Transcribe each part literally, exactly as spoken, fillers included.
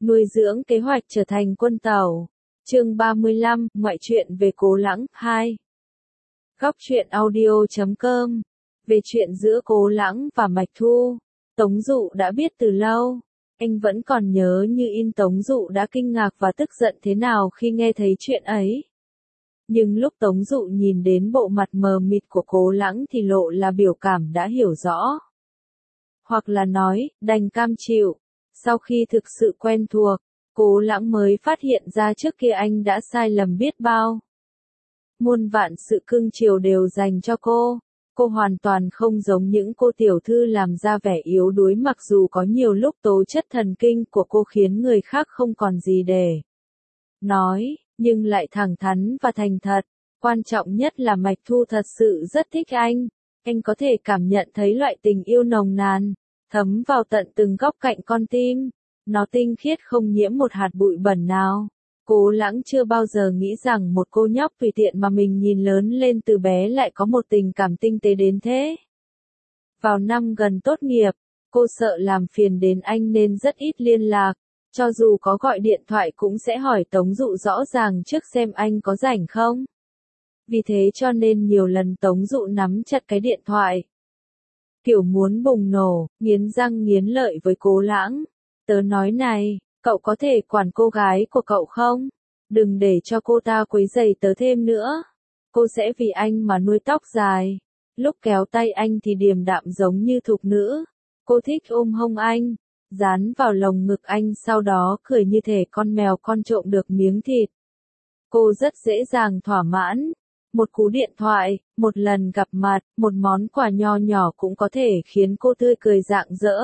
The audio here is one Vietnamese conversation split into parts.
Nuôi dưỡng kế hoạch trở thành quân tàu. Chương ba mươi lăm, ngoại truyện về Cố Lãng, hai. Góc truyện audio chấm com. Về chuyện giữa Cố Lãng và Mạch Thu, Tống Dụ đã biết từ lâu. Anh vẫn còn nhớ như in Tống Dụ đã kinh ngạc và tức giận thế nào khi nghe thấy chuyện ấy. Nhưng lúc Tống Dụ nhìn đến bộ mặt mờ mịt của Cố Lãng thì lộ là biểu cảm đã hiểu rõ. Hoặc là nói, đành cam chịu. Sau khi thực sự quen thuộc, Cố Lãng mới phát hiện ra trước kia anh đã sai lầm biết bao. Muôn vạn sự cưng chiều đều dành cho cô. Cô hoàn toàn không giống những cô tiểu thư làm ra vẻ yếu đuối, mặc dù có nhiều lúc tố chất thần kinh của cô khiến người khác không còn gì để nói, nhưng lại thẳng thắn và thành thật. Quan trọng nhất là Mạch Thu thật sự rất thích anh. Anh có thể cảm nhận thấy loại tình yêu nồng nàn, thấm vào tận từng góc cạnh con tim. Nó tinh khiết không nhiễm một hạt bụi bẩn nào. Cố Lãng chưa bao giờ nghĩ rằng một cô nhóc tùy tiện mà mình nhìn lớn lên từ bé lại có một tình cảm tinh tế đến thế. Vào năm gần tốt nghiệp, cô sợ làm phiền đến anh nên rất ít liên lạc. Cho dù có gọi điện thoại cũng sẽ hỏi Tống Dụ rõ ràng trước xem anh có rảnh không. Vì thế cho nên nhiều lần Tống Dụ nắm chặt cái điện thoại, kiểu muốn bùng nổ, nghiến răng nghiến lợi với Cố Lãng. Tớ nói này, cậu có thể quản cô gái của cậu không? Đừng để cho cô ta quấy rầy tớ thêm nữa. Cô sẽ vì anh mà nuôi tóc dài. Lúc kéo tay anh thì điềm đạm giống như thục nữ. Cô thích ôm hông anh, dán vào lồng ngực anh, sau đó cười như thể con mèo con trộm được miếng thịt. Cô rất dễ dàng thỏa mãn. Một cú điện thoại, một lần gặp mặt, một món quà nho nhỏ cũng có thể khiến cô tươi cười rạng rỡ.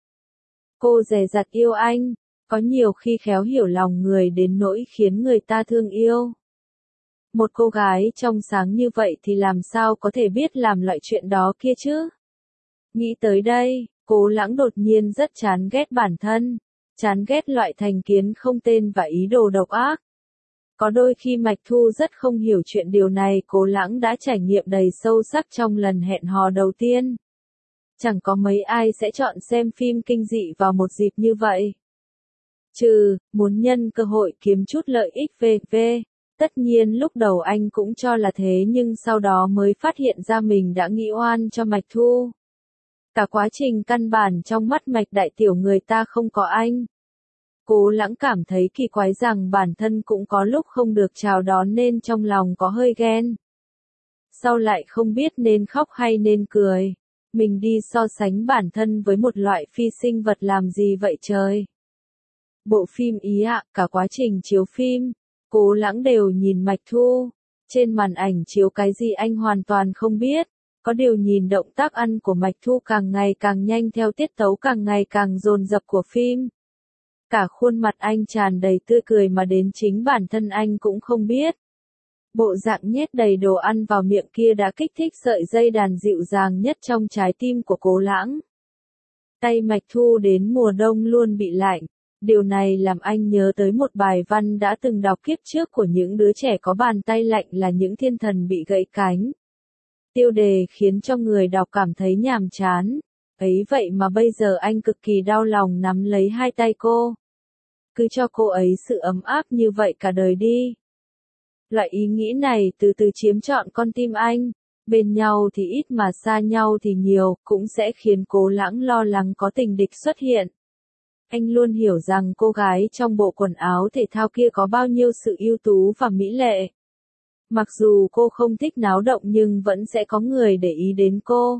Cô dè dặt yêu anh, có nhiều khi khéo hiểu lòng người đến nỗi khiến người ta thương yêu. Một cô gái trong sáng như vậy thì làm sao có thể biết làm loại chuyện đó kia chứ? Nghĩ tới đây, Cố Lãng đột nhiên rất chán ghét bản thân, chán ghét loại thành kiến không tên và ý đồ độc ác. Có đôi khi Mạch Thu rất không hiểu chuyện, điều này Cố Lãng đã trải nghiệm đầy sâu sắc trong lần hẹn hò đầu tiên. Chẳng có mấy ai sẽ chọn xem phim kinh dị vào một dịp như vậy. Trừ, muốn nhân cơ hội kiếm chút lợi ích vê vê. Tất nhiên lúc đầu anh cũng cho là thế, nhưng sau đó mới phát hiện ra mình đã nghĩ oan cho Mạch Thu. Cả quá trình căn bản trong mắt Mạch đại tiểu người ta không có anh. Cố Lãng cảm thấy kỳ quái rằng bản thân cũng có lúc không được chào đón nên trong lòng có hơi ghen. Sau lại không biết nên khóc hay nên cười. Mình đi so sánh bản thân với một loại phi sinh vật làm gì vậy trời? Bộ phim ý ạ, cả quá trình chiếu phim, Cố Lãng đều nhìn Mạch Thu. Trên màn ảnh chiếu cái gì anh hoàn toàn không biết. Có điều nhìn động tác ăn của Mạch Thu càng ngày càng nhanh theo tiết tấu càng ngày càng dồn dập của phim. Cả khuôn mặt anh tràn đầy tươi cười mà đến chính bản thân anh cũng không biết. Bộ dạng nhét đầy đồ ăn vào miệng kia đã kích thích sợi dây đàn dịu dàng nhất trong trái tim của Cố Lãng. Tay Mạch Thu đến mùa đông luôn bị lạnh. Điều này làm anh nhớ tới một bài văn đã từng đọc kiếp trước của những đứa trẻ có bàn tay lạnh là những thiên thần bị gãy cánh. Tiêu đề khiến cho người đọc cảm thấy nhàm chán. Ấy vậy mà bây giờ anh cực kỳ đau lòng nắm lấy hai tay cô. Cứ cho cô ấy sự ấm áp như vậy cả đời đi. Loại ý nghĩ này từ từ chiếm trọn con tim anh. Bên nhau thì ít mà xa nhau thì nhiều, cũng sẽ khiến Cố Lãng lo lắng có tình địch xuất hiện. Anh luôn hiểu rằng cô gái trong bộ quần áo thể thao kia có bao nhiêu sự ưu tú và mỹ lệ. Mặc dù cô không thích náo động nhưng vẫn sẽ có người để ý đến cô.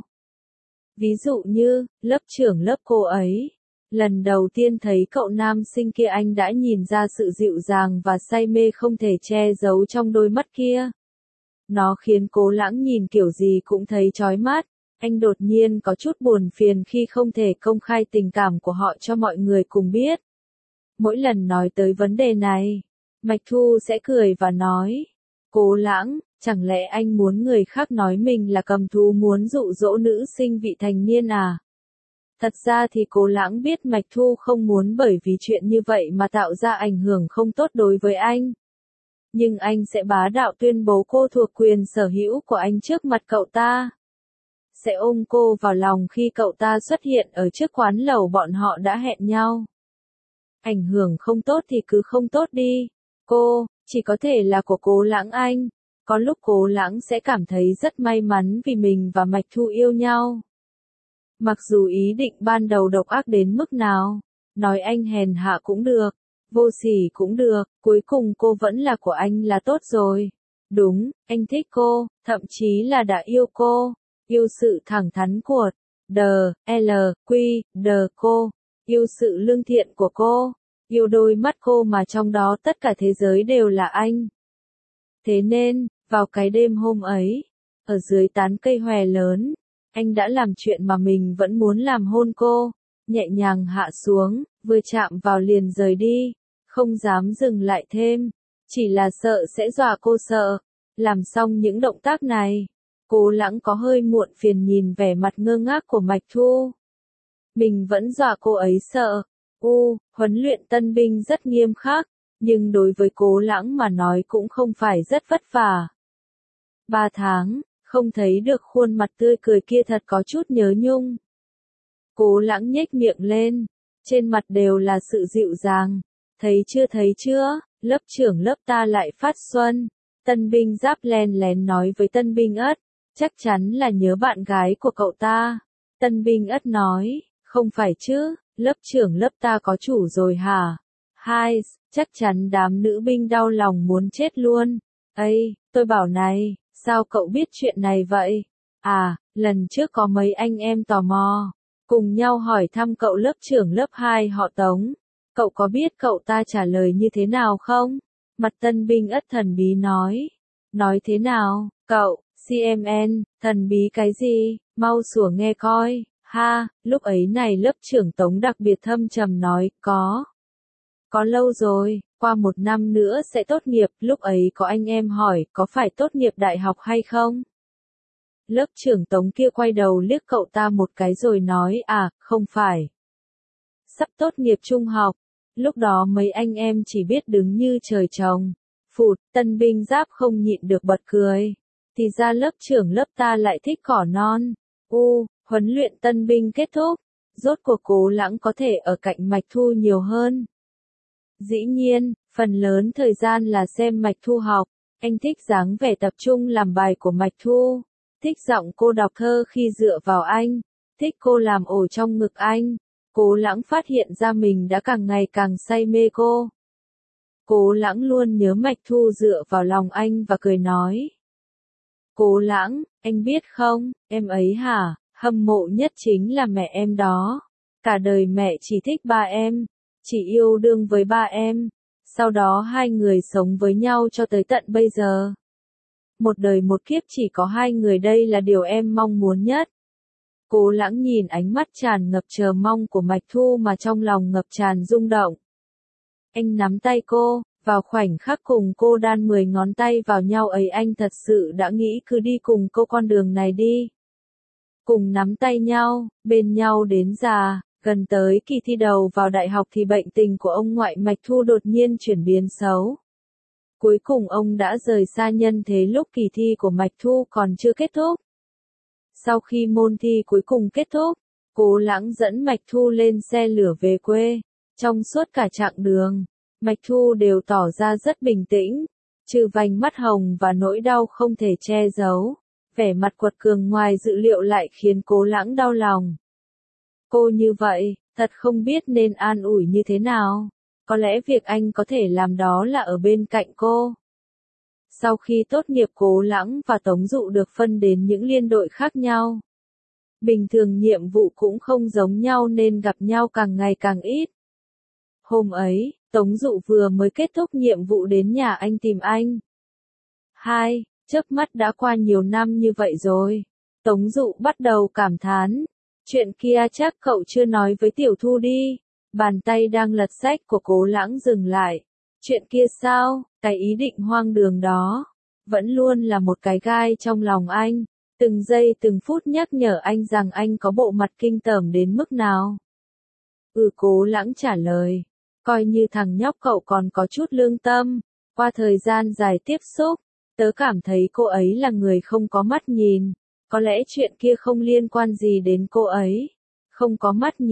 Ví dụ như, lớp trưởng lớp cô ấy. Lần đầu tiên thấy cậu nam sinh kia anh đã nhìn ra sự dịu dàng và say mê không thể che giấu trong đôi mắt kia. Nó khiến Cố Lãng nhìn kiểu gì cũng thấy chói mắt. Anh đột nhiên có chút buồn phiền khi không thể công khai tình cảm của họ cho mọi người cùng biết. Mỗi lần nói tới vấn đề này, Mạch Thu sẽ cười và nói, Cố Lãng, chẳng lẽ anh muốn người khác nói mình là cầm thú muốn dụ dỗ nữ sinh vị thành niên à? Thật ra thì Cố Lãng biết Mạch Thu không muốn bởi vì chuyện như vậy mà tạo ra ảnh hưởng không tốt đối với anh. Nhưng anh sẽ bá đạo tuyên bố cô thuộc quyền sở hữu của anh trước mặt cậu ta. Sẽ ôm cô vào lòng khi cậu ta xuất hiện ở trước quán lẩu bọn họ đã hẹn nhau. ảnh hưởng không tốt thì cứ không tốt đi. Cô, chỉ có thể là của Cố Lãng anh. Có lúc Cố Lãng sẽ cảm thấy rất may mắn vì mình và Mạch Thu yêu nhau. Mặc dù ý định ban đầu độc ác đến mức nào, nói anh hèn hạ cũng được, vô sỉ cũng được, cuối cùng cô vẫn là của anh là tốt rồi. Đúng, anh thích cô, thậm chí là đã yêu cô, yêu sự thẳng thắn của D, L, Q, D cô, yêu sự lương thiện của cô, yêu đôi mắt cô mà trong đó tất cả thế giới đều là anh. Thế nên, vào cái đêm hôm ấy, ở dưới tán cây hòe lớn, anh đã làm chuyện mà mình vẫn muốn làm, hôn cô, nhẹ nhàng hạ xuống, vừa chạm vào liền rời đi, không dám dừng lại thêm, chỉ là sợ sẽ dọa cô sợ. Làm xong những động tác này, Cố Lãng có hơi muộn phiền nhìn vẻ mặt ngơ ngác của Mạch Thu. Mình vẫn dọa cô ấy sợ. U, huấn luyện tân binh rất nghiêm khắc, nhưng đối với Cố Lãng mà nói cũng không phải rất vất vả. Ba tháng, không thấy được khuôn mặt tươi cười kia thật có chút nhớ nhung. Cố Lãng nhếch miệng lên, trên mặt đều là sự dịu dàng. Thấy chưa thấy chưa, lớp trưởng lớp ta lại phát xuân. Tân binh Giáp len lén nói với tân binh Ất, chắc chắn là nhớ bạn gái của cậu ta. Tân binh Ất nói, không phải chứ, lớp trưởng lớp ta có chủ rồi hả? Hai, chắc chắn đám nữ binh đau lòng muốn chết luôn. Ây, tôi bảo này, sao cậu biết chuyện này vậy? À, lần trước có mấy anh em tò mò, cùng nhau hỏi thăm cậu lớp trưởng lớp hai họ Tống. Cậu có biết cậu ta trả lời như thế nào không? Mặt tân binh Ất thần bí nói. Nói thế nào, cậu, xê em en, thần bí cái gì, mau sủa nghe coi, ha, lúc ấy này lớp trưởng Tống đặc biệt thâm trầm nói, có. Có lâu rồi, qua một năm nữa sẽ tốt nghiệp, lúc ấy có anh em hỏi, có phải tốt nghiệp đại học hay không? Lớp trưởng Tống kia quay đầu liếc cậu ta một cái rồi nói, à, không phải. Sắp tốt nghiệp trung học. Lúc đó mấy anh em chỉ biết đứng như trời trồng. Phụt, tân binh Giáp không nhịn được bật cười. Thì ra lớp trưởng lớp ta lại thích cỏ non. U, huấn luyện tân binh kết thúc. Rốt cuộc Cố Lãng có thể ở cạnh Mạch Thu nhiều hơn. Dĩ nhiên, phần lớn thời gian là xem Mạch Thu học. Anh thích dáng vẻ tập trung làm bài của Mạch Thu. Thích giọng cô đọc thơ khi dựa vào anh. Thích cô làm ổ trong ngực anh. Cố Lãng phát hiện ra mình đã càng ngày càng say mê cô. Cố Lãng luôn nhớ Mạch Thu dựa vào lòng anh và cười nói. Cố Lãng, anh biết không, em ấy hả, hâm mộ nhất chính là mẹ em đó. Cả đời mẹ chỉ thích ba em, chỉ yêu đương với ba em. Sau đó hai người sống với nhau cho tới tận bây giờ. Một đời một kiếp chỉ có hai người, đây là điều em mong muốn nhất. Cố Lãng nhìn ánh mắt tràn ngập chờ mong của Mạch Thu mà trong lòng ngập tràn rung động. Anh nắm tay cô, vào khoảnh khắc cùng cô đan mười ngón tay vào nhau ấy anh thật sự đã nghĩ cứ đi cùng cô con đường này đi. Cùng nắm tay nhau, bên nhau đến già, gần tới kỳ thi đầu vào đại học thì bệnh tình của ông ngoại Mạch Thu đột nhiên chuyển biến xấu. Cuối cùng ông đã rời xa nhân thế lúc kỳ thi của Mạch Thu còn chưa kết thúc. Sau khi môn thi cuối cùng kết thúc, Cố Lãng dẫn Mạch Thu lên xe lửa về quê. Trong suốt cả chặng đường, Mạch Thu đều tỏ ra rất bình tĩnh, trừ vành mắt hồng và nỗi đau không thể che giấu. Vẻ mặt quật cường ngoài dự liệu lại khiến Cố Lãng đau lòng. Cô như vậy, thật không biết nên an ủi như thế nào. Có lẽ việc anh có thể làm đó là ở bên cạnh cô. Sau khi tốt nghiệp Cố Lãng và Tống Dụ được phân đến những liên đội khác nhau. Bình thường nhiệm vụ cũng không giống nhau nên gặp nhau càng ngày càng ít. Hôm ấy, Tống Dụ vừa mới kết thúc nhiệm vụ đến nhà anh tìm anh. Hai, chớp mắt đã qua nhiều năm như vậy rồi. Tống Dụ bắt đầu cảm thán. Chuyện kia chắc cậu chưa nói với Tiểu Thu đi. Bàn tay đang lật sách của Cố Lãng dừng lại. Chuyện kia sao, cái ý định hoang đường đó, vẫn luôn là một cái gai trong lòng anh. Từng giây từng phút nhắc nhở anh rằng anh có bộ mặt kinh tởm đến mức nào. Ừ, Cố Lãng trả lời. Coi như thằng nhóc cậu còn có chút lương tâm. Qua thời gian dài tiếp xúc, tớ cảm thấy cô ấy là người không có mắt nhìn. Có lẽ chuyện kia không liên quan gì đến cô ấy. Không có mắt nhìn,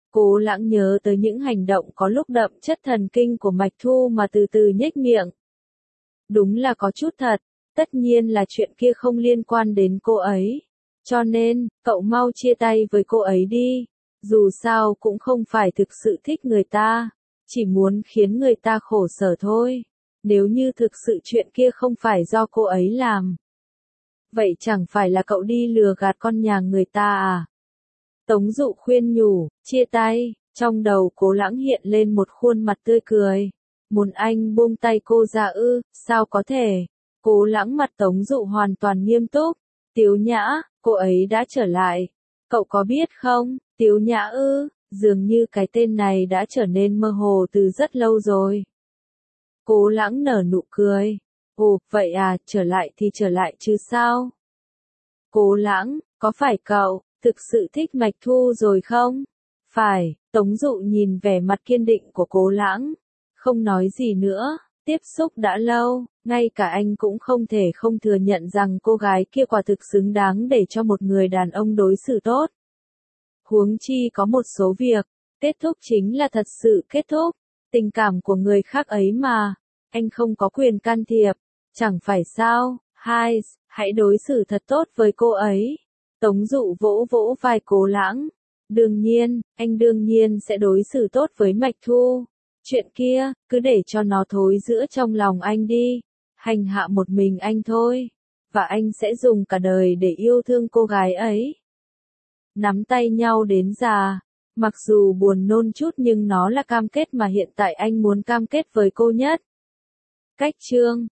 Cố Lãng nhớ tới những hành động có lúc đậm chất thần kinh của Mạch Thu mà từ từ nhếch miệng. Đúng là có chút thật, tất nhiên là chuyện kia không liên quan đến cô ấy. Cho nên, cậu mau chia tay với cô ấy đi. Dù sao cũng không phải thực sự thích người ta, chỉ muốn khiến người ta khổ sở thôi. Nếu như thực sự chuyện kia không phải do cô ấy làm, vậy chẳng phải là cậu đi lừa gạt con nhà người ta à? Tống Dụ khuyên nhủ, chia tay, trong đầu Cố Lãng hiện lên một khuôn mặt tươi cười. Muốn anh buông tay cô ra ư, sao có thể? Cố Lãng mặt Tống Dụ hoàn toàn nghiêm túc. Tiếu Nhã, cô ấy đã trở lại. Cậu có biết không, Tiếu Nhã ư, dường như cái tên này đã trở nên mơ hồ từ rất lâu rồi. Cố Lãng nở nụ cười. Ồ, vậy à, trở lại thì trở lại chứ sao? Cố Lãng, có phải cậu thực sự thích Mạch Thu rồi không? Phải, Tống Dụ nhìn vẻ mặt kiên định của Cố Lãng, không nói gì nữa. Tiếp xúc đã lâu, ngay cả anh cũng không thể không thừa nhận rằng cô gái kia quả thực xứng đáng để cho một người đàn ông đối xử tốt. Huống chi có một số việc, kết thúc chính là thật sự kết thúc. Tình cảm của người khác ấy mà, anh không có quyền can thiệp, chẳng phải sao? Hai, hãy đối xử thật tốt với cô ấy. Tống Dụ vỗ vỗ vai Cố Lãng. Đương nhiên, anh đương nhiên sẽ đối xử tốt với Mạch Thu. Chuyện kia, cứ để cho nó thối rữa trong lòng anh đi. Hành hạ một mình anh thôi. Và anh sẽ dùng cả đời để yêu thương cô gái ấy. Nắm tay nhau đến già. Mặc dù buồn nôn chút nhưng nó là cam kết mà hiện tại anh muốn cam kết với cô nhất. Cách chương